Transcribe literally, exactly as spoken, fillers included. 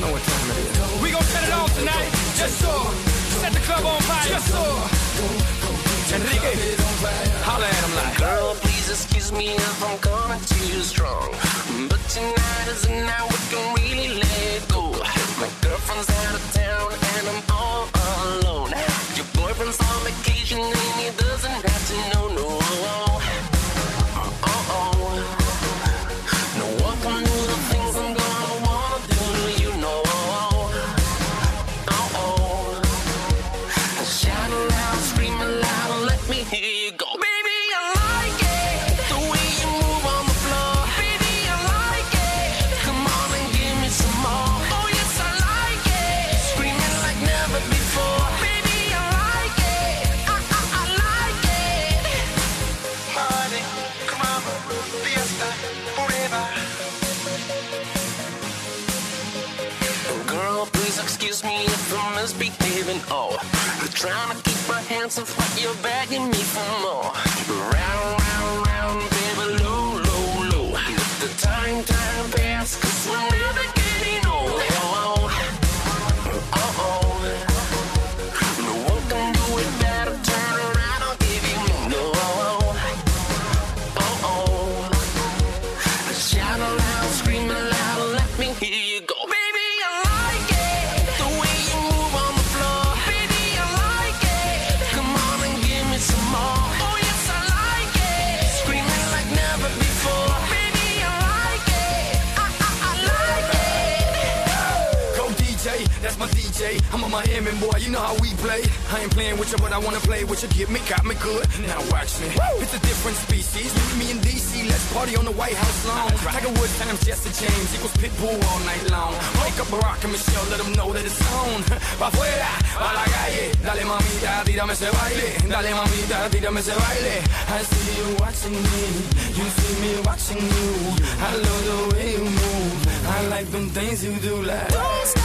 know what time it is. We gon' set it off tonight. Yes, sir. Set the club on fire. Yes, sir. Enrique, holla at him like. Girl, please excuse me if I'm coming too strong, but tonight is the night we can really let go. My girlfriend's out of town and I'm all alone. Your boyfriend's on vacation and he doesn't have to know, no. Uh-oh. No one can do the things I'm gonna wanna do, you know. Uh-oh. Shout loud, scream loud, let me hear you go. Baby, I like it, the way you move on the floor. Baby, I like it, come on and give me some more. Oh yes, I like it, screaming like never before. Baby, I like it, I, I, I like it. Party, come on, fiesta, forever. Girl, please excuse me if I'm misbehaving. Oh, trying to keep my hands off, but you're begging me for more. Round, round, round, baby, low, low, low. Let the time, time pass, cause we're never getting old. Oh, oh, oh. No one can do it better. Turn around, I'll give you more. No, oh, oh. Shout aloud, scream aloud, let me hear you go. Baby, I like it, the way you move on the floor. Baby, I like it, come on and give me some more. Oh yes, I like it, screaming like never before. Baby, I like it, I, I, I like it. Go D J, that's my D J. I'm a Miami boy, you know how we play. I ain't playing with you, but I wanna play with you. Get me, got me good. Now watch me. It's a different species. Me and D C, let's party on the White House lawn. Tiger Woods times Jesse James equals Pitbull all night long. Wake up Barack and Michelle, let them know that it's on. Pa' afuera, pa' la calle. Dale mamita, tírame ese baile. Dale mamita, tírame ese baile. I see you watching me, you see me watching you. I love the way you move. I like them things you do like. Don't stop.